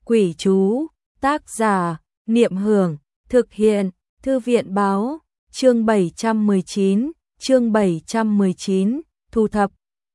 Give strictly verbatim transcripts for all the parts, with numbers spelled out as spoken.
Quỷ chú, tác giả, Niệm Hưởng, thực hiện, Thư viện báo, chương bảy trăm mười chín, chương bảy trăm mười chín, thu thập.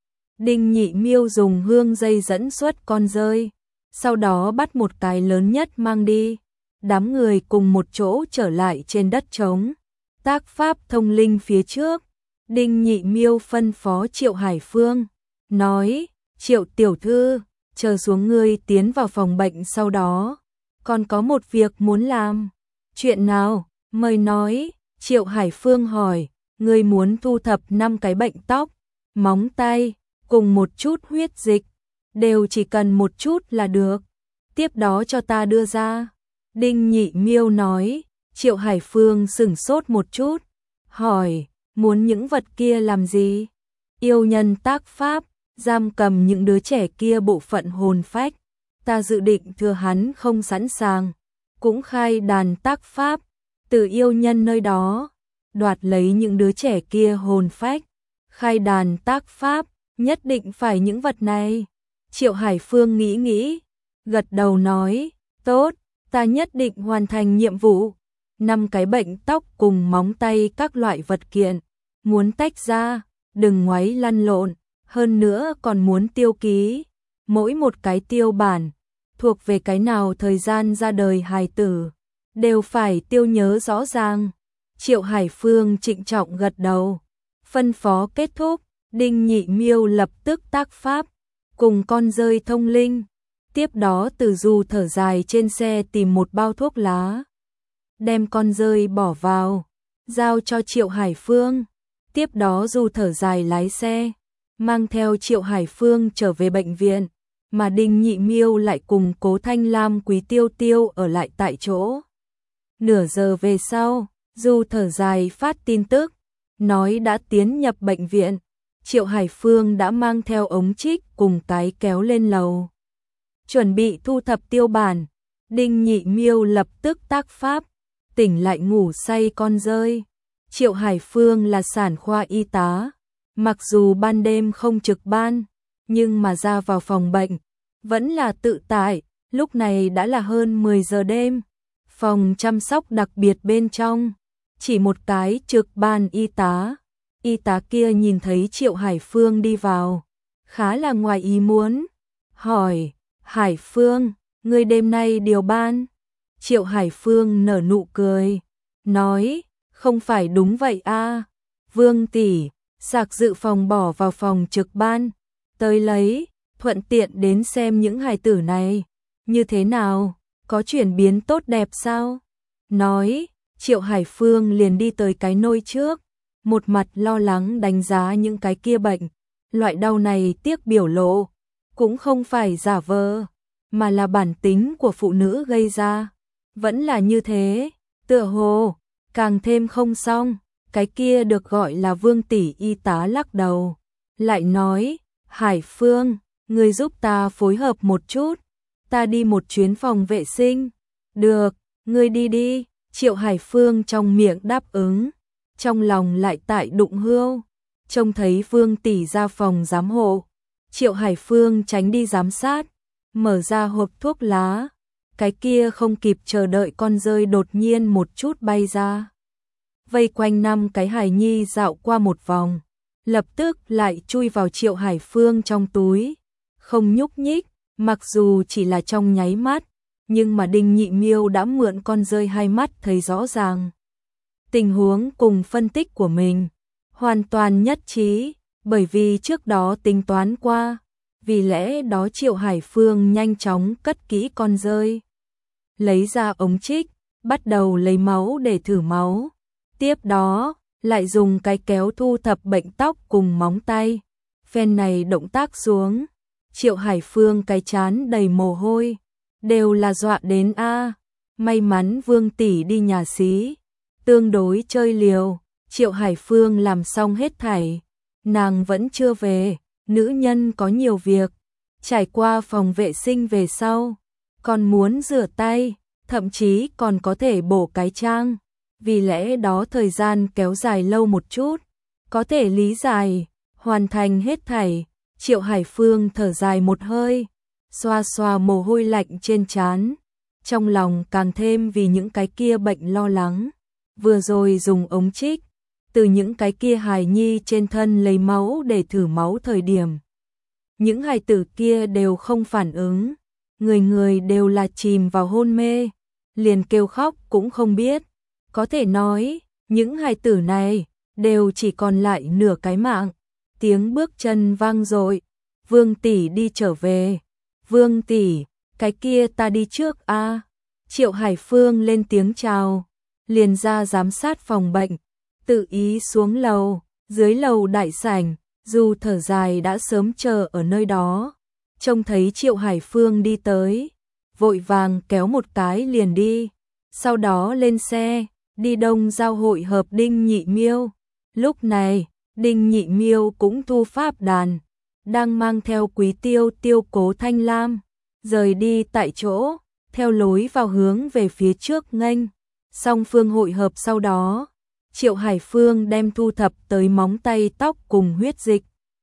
Đinh Nhị Miêu dùng hương dây dẫn xuất con rơi, sau đó bắt một cái lớn nhất mang đi. Đám người cùng một chỗ trở lại trên đất trống. Tác pháp thông linh phía trước, Đinh Nhị Miêu phân phó Triệu Hải Phương, nói, Triệu tiểu thư, chờ xuống ngươi tiến vào phòng bệnh sau đó. Còn có một việc muốn làm. Chuyện nào? Mời nói. Triệu Hải Phương hỏi, ngươi muốn thu thập năm cái bệnh tóc, móng tay, cùng một chút huyết dịch, đều chỉ cần một chút là được. Tiếp đó cho ta đưa ra. Đinh Nhị Miêu nói. Triệu Hải Phương sửng sốt một chút, hỏi, muốn những vật kia làm gì? Yêu nhân tác pháp, giam cầm những đứa trẻ kia bộ phận hồn phách. Ta dự định thừa hắn không sẵn sàng, cũng khai đàn tác pháp, từ yêu nhân nơi đó, đoạt lấy những đứa trẻ kia hồn phách. Khai đàn tác pháp, nhất định phải những vật này. Triệu Hải Phương nghĩ nghĩ, gật đầu nói, tốt, ta nhất định hoàn thành nhiệm vụ. Năm cái bệnh tóc cùng móng tay các loại vật kiện, muốn tách ra, đừng ngoáy lăn lộn, hơn nữa còn muốn tiêu ký, mỗi một cái tiêu bản, thuộc về cái nào thời gian ra đời hài tử, đều phải tiêu nhớ rõ ràng. Triệu Hải Phương trịnh trọng gật đầu, phân phó kết thúc, Đinh Nhị Miêu lập tức tác pháp, cùng con rơi thông linh. Tiếp đó Từ Du thở dài trên xe tìm một bao thuốc lá, đem con rơi bỏ vào, giao cho Triệu Hải Phương. Tiếp đó Du thở dài lái xe, mang theo Triệu Hải Phương trở về bệnh viện, mà Đinh Nhị Miêu lại cùng Cố Thanh Lam Quý Tiêu Tiêu ở lại tại chỗ. Nửa giờ về sau, Du thở dài phát tin tức, nói đã tiến nhập bệnh viện. Triệu Hải Phương đã mang theo ống trích cùng cái kéo lên lầu, chuẩn bị thu thập tiêu bản. Đinh Nhị Miêu lập tức tác pháp, tỉnh lại ngủ say con rơi. Triệu Hải Phương là sản khoa y tá, mặc dù ban đêm không trực ban, nhưng mà ra vào phòng bệnh vẫn là tự tại. Lúc này đã là hơn mười giờ đêm, phòng chăm sóc đặc biệt bên trong chỉ một cái trực ban y tá. Y tá kia nhìn thấy Triệu Hải Phương đi vào, khá là ngoài ý muốn, hỏi, Hải Phương, ngươi đêm nay điều ban? Triệu Hải Phương nở nụ cười, nói, không phải đúng vậy a, Vương tỷ, sạc dự phòng bỏ vào phòng trực ban, tới lấy, thuận tiện đến xem những hài tử này, như thế nào, có chuyển biến tốt đẹp sao? Nói, Triệu Hải Phương liền đi tới cái nôi trước, một mặt lo lắng đánh giá những cái kia bệnh. Loại đau này tiếc biểu lộ, cũng không phải giả vờ, mà là bản tính của phụ nữ gây ra. Vẫn là như thế, tựa hồ, càng thêm không xong. Cái kia được gọi là Vương tỷ y tá lắc đầu, lại nói, Hải Phương, ngươi giúp ta phối hợp một chút, ta đi một chuyến phòng vệ sinh. Được, ngươi đi đi. Triệu Hải Phương trong miệng đáp ứng, trong lòng lại tại đụng hươu. Trông thấy Vương tỷ ra phòng giám hộ, Triệu Hải Phương tránh đi giám sát, mở ra hộp thuốc lá. Cái kia không kịp chờ đợi con rơi đột nhiên một chút bay ra, vây quanh năm cái hài nhi dạo qua một vòng, lập tức lại chui vào Triệu Hải Phương trong túi, không nhúc nhích. Mặc dù chỉ là trong nháy mắt, nhưng mà Đinh Nhị Miêu đã mượn con rơi hai mắt thấy rõ ràng tình huống cùng phân tích của mình, hoàn toàn nhất trí, bởi vì trước đó tính toán qua. Vì lẽ đó Triệu Hải Phương nhanh chóng cất kỹ con rơi, lấy ra ống trích, bắt đầu lấy máu để thử máu. Tiếp đó, lại dùng cái kéo thu thập bệnh tóc cùng móng tay. Phen này động tác xuống, Triệu Hải Phương cái trán đầy mồ hôi, đều là dọa đến a. May mắn Vương tỷ đi nhà xí, tương đối chơi liều. Triệu Hải Phương làm xong hết thảy, nàng vẫn chưa về. Nữ nhân có nhiều việc, trải qua phòng vệ sinh về sau, còn muốn rửa tay, thậm chí còn có thể bổ cái trang. Vì lẽ đó thời gian kéo dài lâu một chút, có thể lý giải. Hoàn thành hết thảy, Triệu Hải Phương thở dài một hơi, xoa xoa mồ hôi lạnh trên trán, trong lòng càng thêm vì những cái kia bệnh lo lắng. Vừa rồi dùng ống trích, từ những cái kia hài nhi trên thân lấy máu để thử máu thời điểm. Những hài tử kia đều không phản ứng, người người đều là chìm vào hôn mê, liền kêu khóc cũng không biết. Có thể nói, những hài tử này đều chỉ còn lại nửa cái mạng. Tiếng bước chân vang dội, Vương tỷ đi trở về. Vương tỷ, cái kia ta đi trước a. Triệu Hải Phương lên tiếng chào, liền ra giám sát phòng bệnh, tự ý xuống lầu. Dưới lầu đại sảnh, Du thở dài đã sớm chờ ở nơi đó, trông thấy Triệu Hải Phương đi tới, vội vàng kéo một cái liền đi, sau đó lên xe, đi Đông Giao hội hợp Đinh Nhị Miêu. Lúc này, Đinh Nhị Miêu cũng thu pháp đàn, đang mang theo Quý Tiêu Tiêu Cố Thanh Lam, rời đi tại chỗ, theo lối vào hướng về phía trước nghênh. Song phương hội hợp sau đó, Triệu Hải Phương đem thu thập tới móng tay tóc cùng huyết dịch,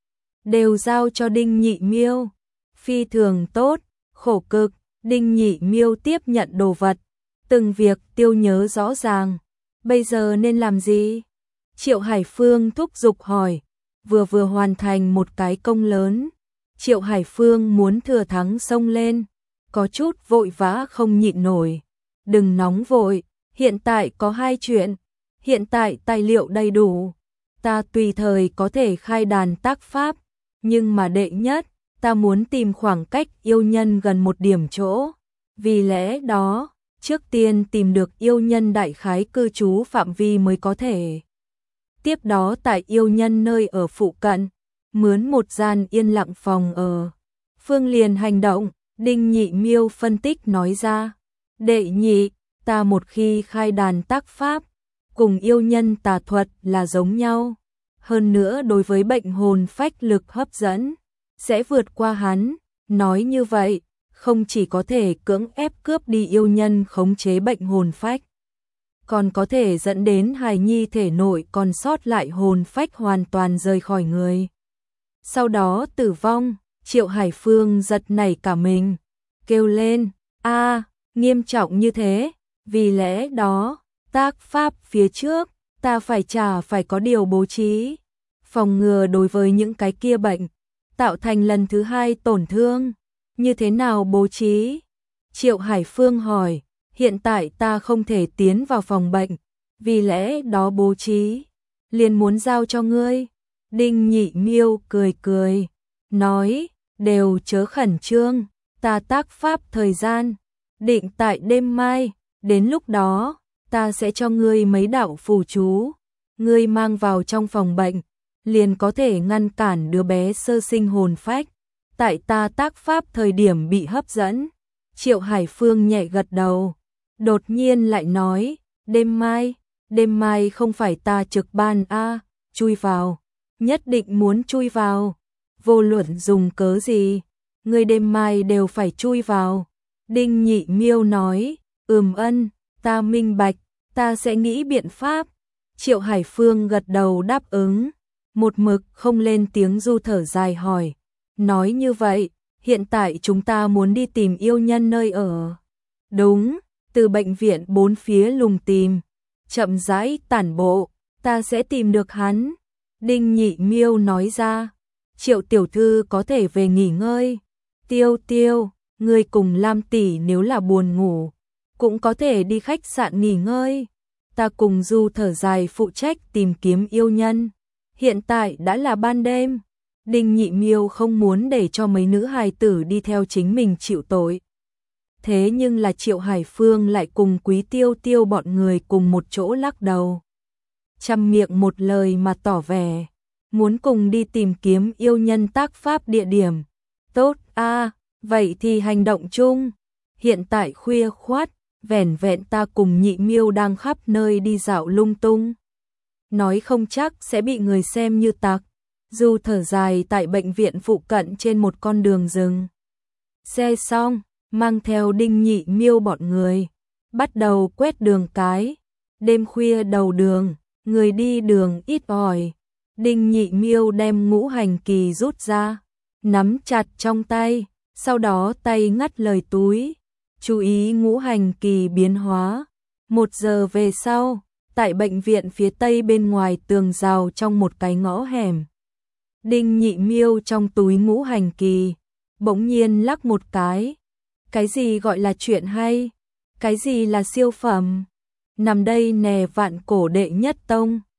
đều giao cho Đinh Nhị Miêu. Phi thường tốt, khổ cực, Đinh Nhị Miêu tiếp nhận đồ vật, từng việc tiêu nhớ rõ ràng. Bây giờ nên làm gì? Triệu Hải Phương thúc giục hỏi, vừa vừa hoàn thành một cái công lớn. Triệu Hải Phương muốn thừa thắng xông lên, có chút vội vã không nhịn nổi. Đừng nóng vội, hiện tại có hai chuyện. Hiện tại tài liệu đầy đủ, ta tùy thời có thể khai đàn tác pháp, nhưng mà đệ nhất, ta muốn tìm khoảng cách yêu nhân gần một điểm chỗ. Vì lẽ đó, trước tiên tìm được yêu nhân đại khái cư trú phạm vi mới có thể. Tiếp đó tại yêu nhân nơi ở phụ cận, mướn một gian yên lặng phòng ở. Phương liền hành động, Đinh Nhị Miêu phân tích nói ra. Đệ nhị, ta một khi khai đàn tác pháp, cùng yêu nhân tà thuật là giống nhau. Hơn nữa đối với bệnh hồn phách lực hấp dẫn, sẽ vượt qua hắn. Nói như vậy, không chỉ có thể cưỡng ép cướp đi yêu nhân khống chế bệnh hồn phách, còn có thể dẫn đến hài nhi thể nội còn sót lại hồn phách hoàn toàn rời khỏi người. Sau đó tử vong. Triệu Hải Phương giật nảy cả mình, kêu lên, a, nghiêm trọng như thế. Vì lẽ đó, tác pháp phía trước, ta phải trả phải có điều bố trí, phòng ngừa đối với những cái kia bệnh, tạo thành lần thứ hai tổn thương. Như thế nào bố trí? Triệu Hải Phương hỏi, hiện tại ta không thể tiến vào phòng bệnh, vì lẽ đó bố trí, liền muốn giao cho ngươi. Đinh Nhị Miêu cười cười, nói, đều chớ khẩn trương, ta tác pháp thời gian, định tại đêm mai, đến lúc đó, ta sẽ cho ngươi mấy đạo phù chú, ngươi mang vào trong phòng bệnh, liền có thể ngăn cản đứa bé sơ sinh hồn phách, tại ta tác pháp thời điểm bị hấp dẫn. Triệu Hải Phương nhẹ gật đầu, đột nhiên lại nói, đêm mai, đêm mai không phải ta trực ban a, chui vào, nhất định muốn chui vào, vô luận dùng cớ gì, ngươi đêm mai đều phải chui vào. Đinh Nhị Miêu nói, ừm ân, ta minh bạch, ta sẽ nghĩ biện pháp. Triệu Hải Phương gật đầu đáp ứng, một mực không lên tiếng. Du thở dài hỏi, nói như vậy, hiện tại chúng ta muốn đi tìm yêu nhân nơi ở. Đúng, từ bệnh viện bốn phía lùng tìm, chậm rãi tản bộ, ta sẽ tìm được hắn. Đinh Nhị Miêu nói ra, Triệu tiểu thư có thể về nghỉ ngơi. Tiêu Tiêu, ngươi cùng Lam tỷ nếu là buồn ngủ, cũng có thể đi khách sạn nghỉ ngơi. Ta cùng Du thở dài phụ trách tìm kiếm yêu nhân. Hiện tại đã là ban đêm. Đinh Nhị Miêu không muốn để cho mấy nữ hài tử đi theo chính mình chịu tội. Thế nhưng là Triệu Hải Phương lại cùng Quý Tiêu Tiêu bọn người cùng một chỗ lắc đầu, chăm miệng một lời mà tỏ vẻ muốn cùng đi tìm kiếm yêu nhân tác pháp địa điểm. Tốt a, vậy thì hành động chung. Hiện tại khuya khoát, vẻn vẹn ta cùng Nhị Miêu đang khắp nơi đi dạo lung tung, nói không chắc sẽ bị người xem như tặc. Du thở dài tại bệnh viện phụ cận trên một con đường rừng. Xe xong, mang theo Đinh Nhị Miêu bọn người, bắt đầu quét đường cái. Đêm khuya đầu đường, người đi đường ít ỏi. Đinh Nhị Miêu đem ngũ hành kỳ rút ra, nắm chặt trong tay, sau đó tay ngắt lời túi, chú ý ngũ hành kỳ biến hóa. Một giờ về sau, tại bệnh viện phía tây bên ngoài tường rào trong một cái ngõ hẻm, Đinh Nhị Miêu trong túi ngũ hành kỳ, bỗng nhiên lắc một cái. Cái gì gọi là chuyện hay? Cái gì là siêu phẩm? Nằm đây nè, vạn cổ đệ nhất tông.